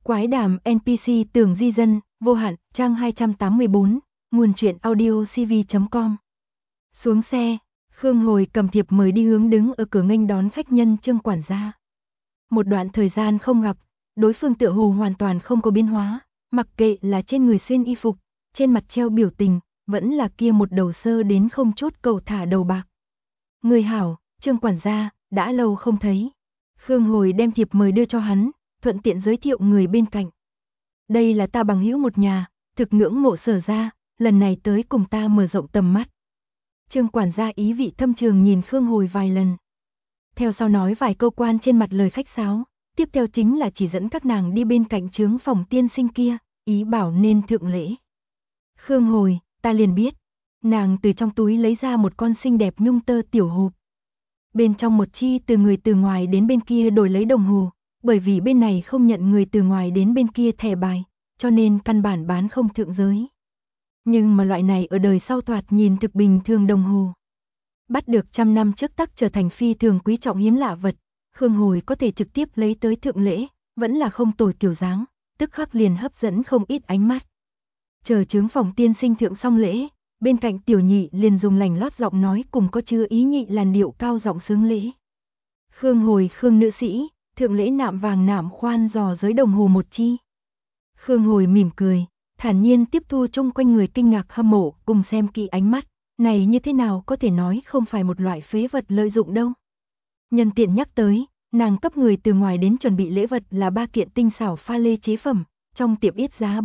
Quái đàm NPC Tường Di Dân, vô hạn, trang 284, nguồn truyện audio cv.com. Xuống xe, Khương Hồi cầm thiệp mời đi hướng đứng ở cửa nghênh đón khách nhân Trương quản gia. Một đoạn thời gian không gặp, đối phương tựa hồ hoàn toàn không có biến hóa, mặc kệ là trên người xuyên y phục, trên mặt treo biểu tình, vẫn là kia một đầu sơ đến không chút cầu thả đầu bạc. Người hảo, Trương quản gia, đã lâu không thấy. Khương Hồi đem thiệp mời đưa cho hắn, thuận tiện giới thiệu người bên cạnh. Đây là ta bằng hữu một nhà, thực ngưỡng mộ Sở gia, lần này tới cùng ta mở rộng tầm mắt. Trương quản gia ý vị thâm trường nhìn Khương Hồi vài lần. Theo sau nói vài câu quan trên mặt lời khách sáo, tiếp theo chính là chỉ dẫn các nàng đi bên cạnh trướng phòng tiên sinh kia, ý bảo nên thượng lễ. Khương Hồi, ta liền biết. Nàng từ trong túi lấy ra một con xinh đẹp nhung tơ tiểu hộp. Bên trong một chi từ người từ ngoài đến bên kia đổi lấy đồng hồ, bởi vì bên này không nhận người từ ngoài đến bên kia thẻ bài, cho nên căn bản bán không thượng giới. Nhưng mà loại này ở đời sau thoạt nhìn thực bình thường đồng hồ. Bắt được 100 năm trước tắc trở thành phi thường quý trọng hiếm lạ vật, Khương Hồi có thể trực tiếp lấy tới thượng lễ, vẫn là không tồi kiểu dáng, tức khắc liền hấp dẫn không ít ánh mắt. Chờ trướng phòng tiên sinh thượng xong lễ, bên cạnh tiểu nhị liền dùng lành lót giọng nói cùng có chứa ý nhị làn điệu cao giọng sướng lễ. Khương Hồi, Khương nữ sĩ, thượng lễ nạm vàng nạm khoan giò giới đồng hồ một chi. Khương Hồi mỉm cười, thản nhiên tiếp thu chung quanh người kinh ngạc hâm mộ cùng xem kỹ ánh mắt, này như thế nào có thể nói không phải một loại phế vật lợi dụng đâu. Nhân tiện nhắc tới, nàng cấp người từ ngoài đến chuẩn bị lễ vật là 3 kiện tinh xảo pha lê chế phẩm, trong tiệm ít giá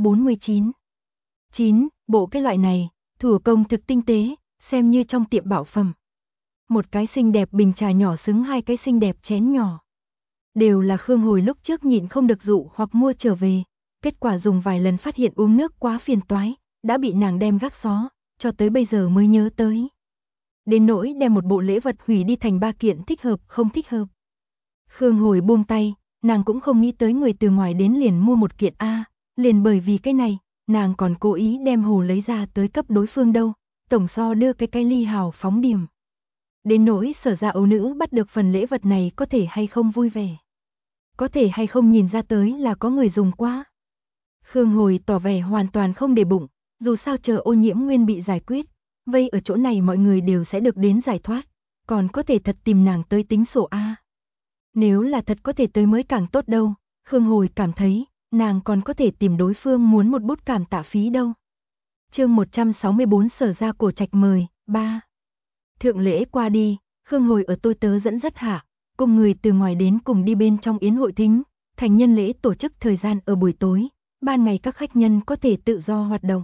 49,9 bộ cái loại này, thủ công thực tinh tế, xem như trong tiệm bảo phẩm. Một cái xinh đẹp bình trà nhỏ xứng 2 cái xinh đẹp chén nhỏ. Đều là Khương Hồi lúc trước nhịn không được dụ hoặc mua trở về, kết quả dùng vài lần phát hiện uống nước quá phiền toái, đã bị nàng đem gác xó, cho tới bây giờ mới nhớ tới. Đến nỗi đem một bộ lễ vật hủy đi thành 3 kiện thích hợp không thích hợp. Khương Hồi buông tay, nàng cũng không nghĩ tới người từ ngoài đến liền mua một kiện A, liền bởi vì cái này, nàng còn cố ý đem hồ lấy ra tới cấp đối phương đâu, tổng so đưa cái ly hào phóng điểm. Đến nỗi Sở gia ấu nữ bắt được phần lễ vật này có thể hay không vui vẻ. Có thể hay không nhìn ra tới là có người dùng quá. Khương Hồi tỏ vẻ hoàn toàn không để bụng, dù sao chờ ô nhiễm nguyên bị giải quyết, vây ở chỗ này mọi người đều sẽ được đến giải thoát, còn có thể thật tìm nàng tới tính sổ A. Nếu là thật có thể tới mới càng tốt đâu, Khương Hồi cảm thấy, nàng còn có thể tìm đối phương muốn một bút cảm tạ phí đâu. Chương 164 Sở gia cổ trạch mời, 3. Thượng lễ qua đi, Khương Hồi ở tôi tớ dẫn dắt hạ, cùng người từ ngoài đến cùng đi bên trong yến hội thính, thành nhân lễ tổ chức thời gian ở buổi tối, ban ngày các khách nhân có thể tự do hoạt động.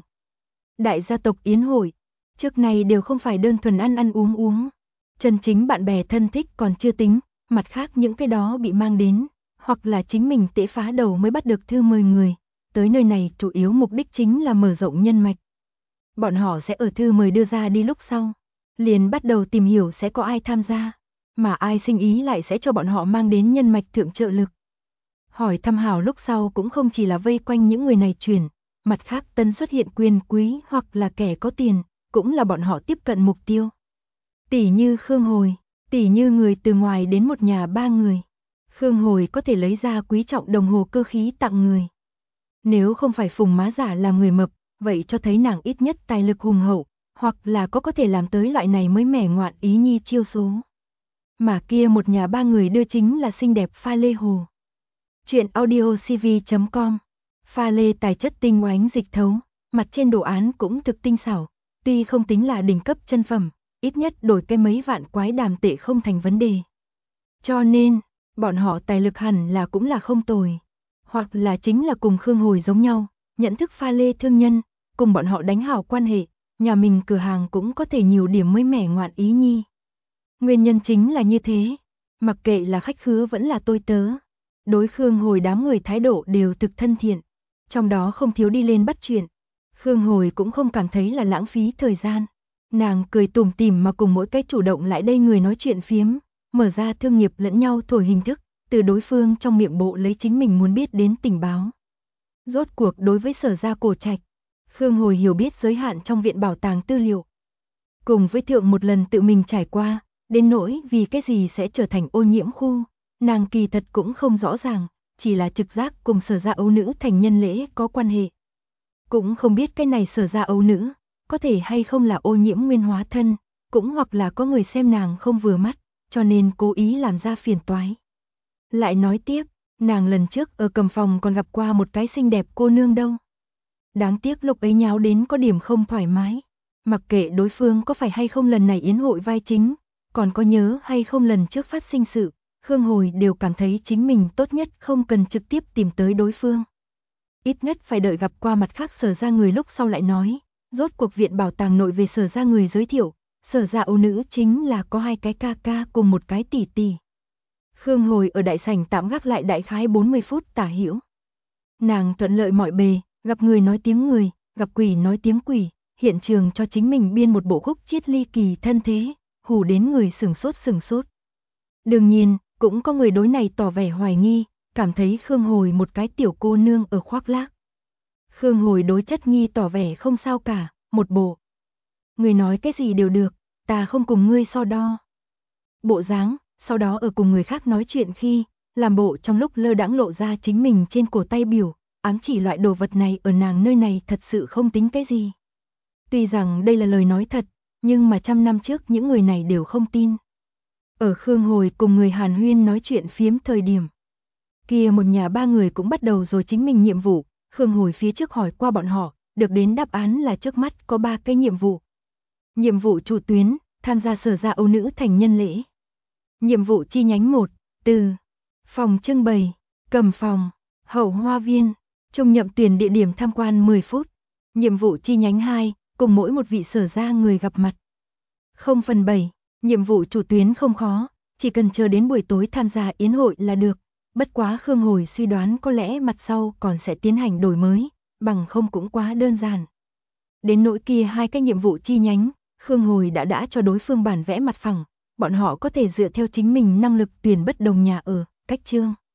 Đại gia tộc yến hội, trước này đều không phải đơn thuần ăn uống. Chân chính bạn bè thân thích còn chưa tính, mặt khác những cái đó bị mang đến, hoặc là chính mình tễ phá đầu mới bắt được thư mời người, tới nơi này chủ yếu mục đích chính là mở rộng nhân mạch. Bọn họ sẽ ở thư mời đưa ra đi lúc sau, liền bắt đầu tìm hiểu sẽ có ai tham gia, mà ai sinh ý lại sẽ cho bọn họ mang đến nhân mạch thượng trợ lực. Hỏi thăm hảo lúc sau cũng không chỉ là vây quanh những người này chuyển, mặt khác tân xuất hiện quyền quý hoặc là kẻ có tiền, cũng là bọn họ tiếp cận mục tiêu. Tỷ như Khương Hồi, tỷ như người từ ngoài đến một nhà 3 người. Khương Hồi có thể lấy ra quý trọng đồng hồ cơ khí tặng người. Nếu không phải Phùng má giả làm người mập, vậy cho thấy nàng ít nhất tài lực hùng hậu, hoặc là có thể làm tới loại này mới mẻ ngoạn ý nhi chiêu số. Mà kia một nhà 3 người đưa chính là xinh đẹp pha lê hồ. Chuyện audio cv.com. Pha lê tài chất tinh oánh dịch thấu, mặt trên đồ án cũng thực tinh xảo, tuy không tính là đỉnh cấp chân phẩm, ít nhất đổi cái mấy vạn quái đàm tệ không thành vấn đề. Cho nên, bọn họ tài lực hẳn là cũng là không tồi, hoặc là chính là cùng Khương Hồi giống nhau, nhận thức pha lê thương nhân, cùng bọn họ đánh hảo quan hệ, nhà mình cửa hàng cũng có thể nhiều điểm mới mẻ ngoạn ý nhi. Nguyên nhân chính là như thế, mặc kệ là khách khứa vẫn là tôi tớ. Đối Khương Hồi đám người thái độ đều thực thân thiện, trong đó không thiếu đi lên bắt chuyện. Khương Hồi cũng không cảm thấy là lãng phí thời gian. Nàng cười tủm tỉm mà cùng mỗi cái chủ động lại đây người nói chuyện phiếm, mở ra thương nghiệp lẫn nhau thổi hình thức, từ đối phương trong miệng bộ lấy chính mình muốn biết đến tình báo. Rốt cuộc đối với Sở gia cổ trạch, Khương Hồi hiểu biết giới hạn trong viện bảo tàng tư liệu. Cùng với thượng một lần tự mình trải qua, đến nỗi vì cái gì sẽ trở thành ô nhiễm khu. Nàng kỳ thật cũng không rõ ràng, chỉ là trực giác cùng Sở gia ấu nữ thành nhân lễ có quan hệ. Cũng không biết cái này Sở gia ấu nữ, có thể hay không là Ô Nhiễm nguyên hóa thân, cũng hoặc là có người xem nàng không vừa mắt, cho nên cố ý làm ra phiền toái. Lại nói tiếp, nàng lần trước ở Cầm Phòng còn gặp qua một cái xinh đẹp cô nương đâu. Đáng tiếc lúc ấy nháo đến có điểm không thoải mái. Mặc kệ đối phương có phải hay không lần này yến hội vai chính, còn có nhớ hay không lần trước phát sinh sự, Khương Hồi đều cảm thấy chính mình tốt nhất không cần trực tiếp tìm tới đối phương. Ít nhất phải đợi gặp qua mặt khác Sở gia người lúc sau lại nói, rốt cuộc viện bảo tàng nội về Sở gia người giới thiệu, Sở gia ấu nữ chính là có 2 cái ca ca cùng 1 cái tỷ tỷ. Khương Hồi ở đại sảnh tạm gác lại đại khái 40 phút tả hữu. Nàng thuận lợi mọi bề, gặp người nói tiếng người, gặp quỷ nói tiếng quỷ, hiện trường cho chính mình biên một bộ khúc chiết ly kỳ thân thế, hù đến người sửng sốt. Đương nhiên, cũng có người đối này tỏ vẻ hoài nghi, cảm thấy Khương Hồi một cái tiểu cô nương ở khoác lác. Khương Hồi đối chất nghi tỏ vẻ không sao cả, một bộ. Người nói cái gì đều được, ta không cùng ngươi so đo. Bộ dáng, sau đó ở cùng người khác nói chuyện khi, làm bộ trong lúc lơ đãng lộ ra chính mình trên cổ tay biểu, ám chỉ loại đồ vật này ở nàng nơi này thật sự không tính cái gì. Tuy rằng đây là lời nói thật, nhưng mà 100 năm trước những người này đều không tin. Ở Khương Hồi cùng người Hàn Huyên nói chuyện phiếm thời điểm. Kia một nhà 3 người cũng bắt đầu rồi chính mình nhiệm vụ, Khương Hồi phía trước hỏi qua bọn họ, được đến đáp án là trước mắt có 3 cái nhiệm vụ. Nhiệm vụ chủ tuyến, tham gia Sở gia ấu nữ thành nhân lễ. Nhiệm vụ chi nhánh 1, từ phòng trưng bày, Cầm Phòng, hậu hoa viên, trung nhậm tuyển địa điểm tham quan 10 phút. Nhiệm vụ chi nhánh 2, cùng mỗi một vị Sở gia người gặp mặt. 0/7, nhiệm vụ chủ tuyến không khó, chỉ cần chờ đến buổi tối tham gia yến hội là được. Bất quá Khương Hồi suy đoán có lẽ mặt sau còn sẽ tiến hành đổi mới, bằng không cũng quá đơn giản. Đến nỗi kia 2 cái nhiệm vụ chi nhánh, Khương Hồi đã cho đối phương bản vẽ mặt phẳng, bọn họ có thể dựa theo chính mình năng lực tuyển bất đồng nhà ở, cách chương.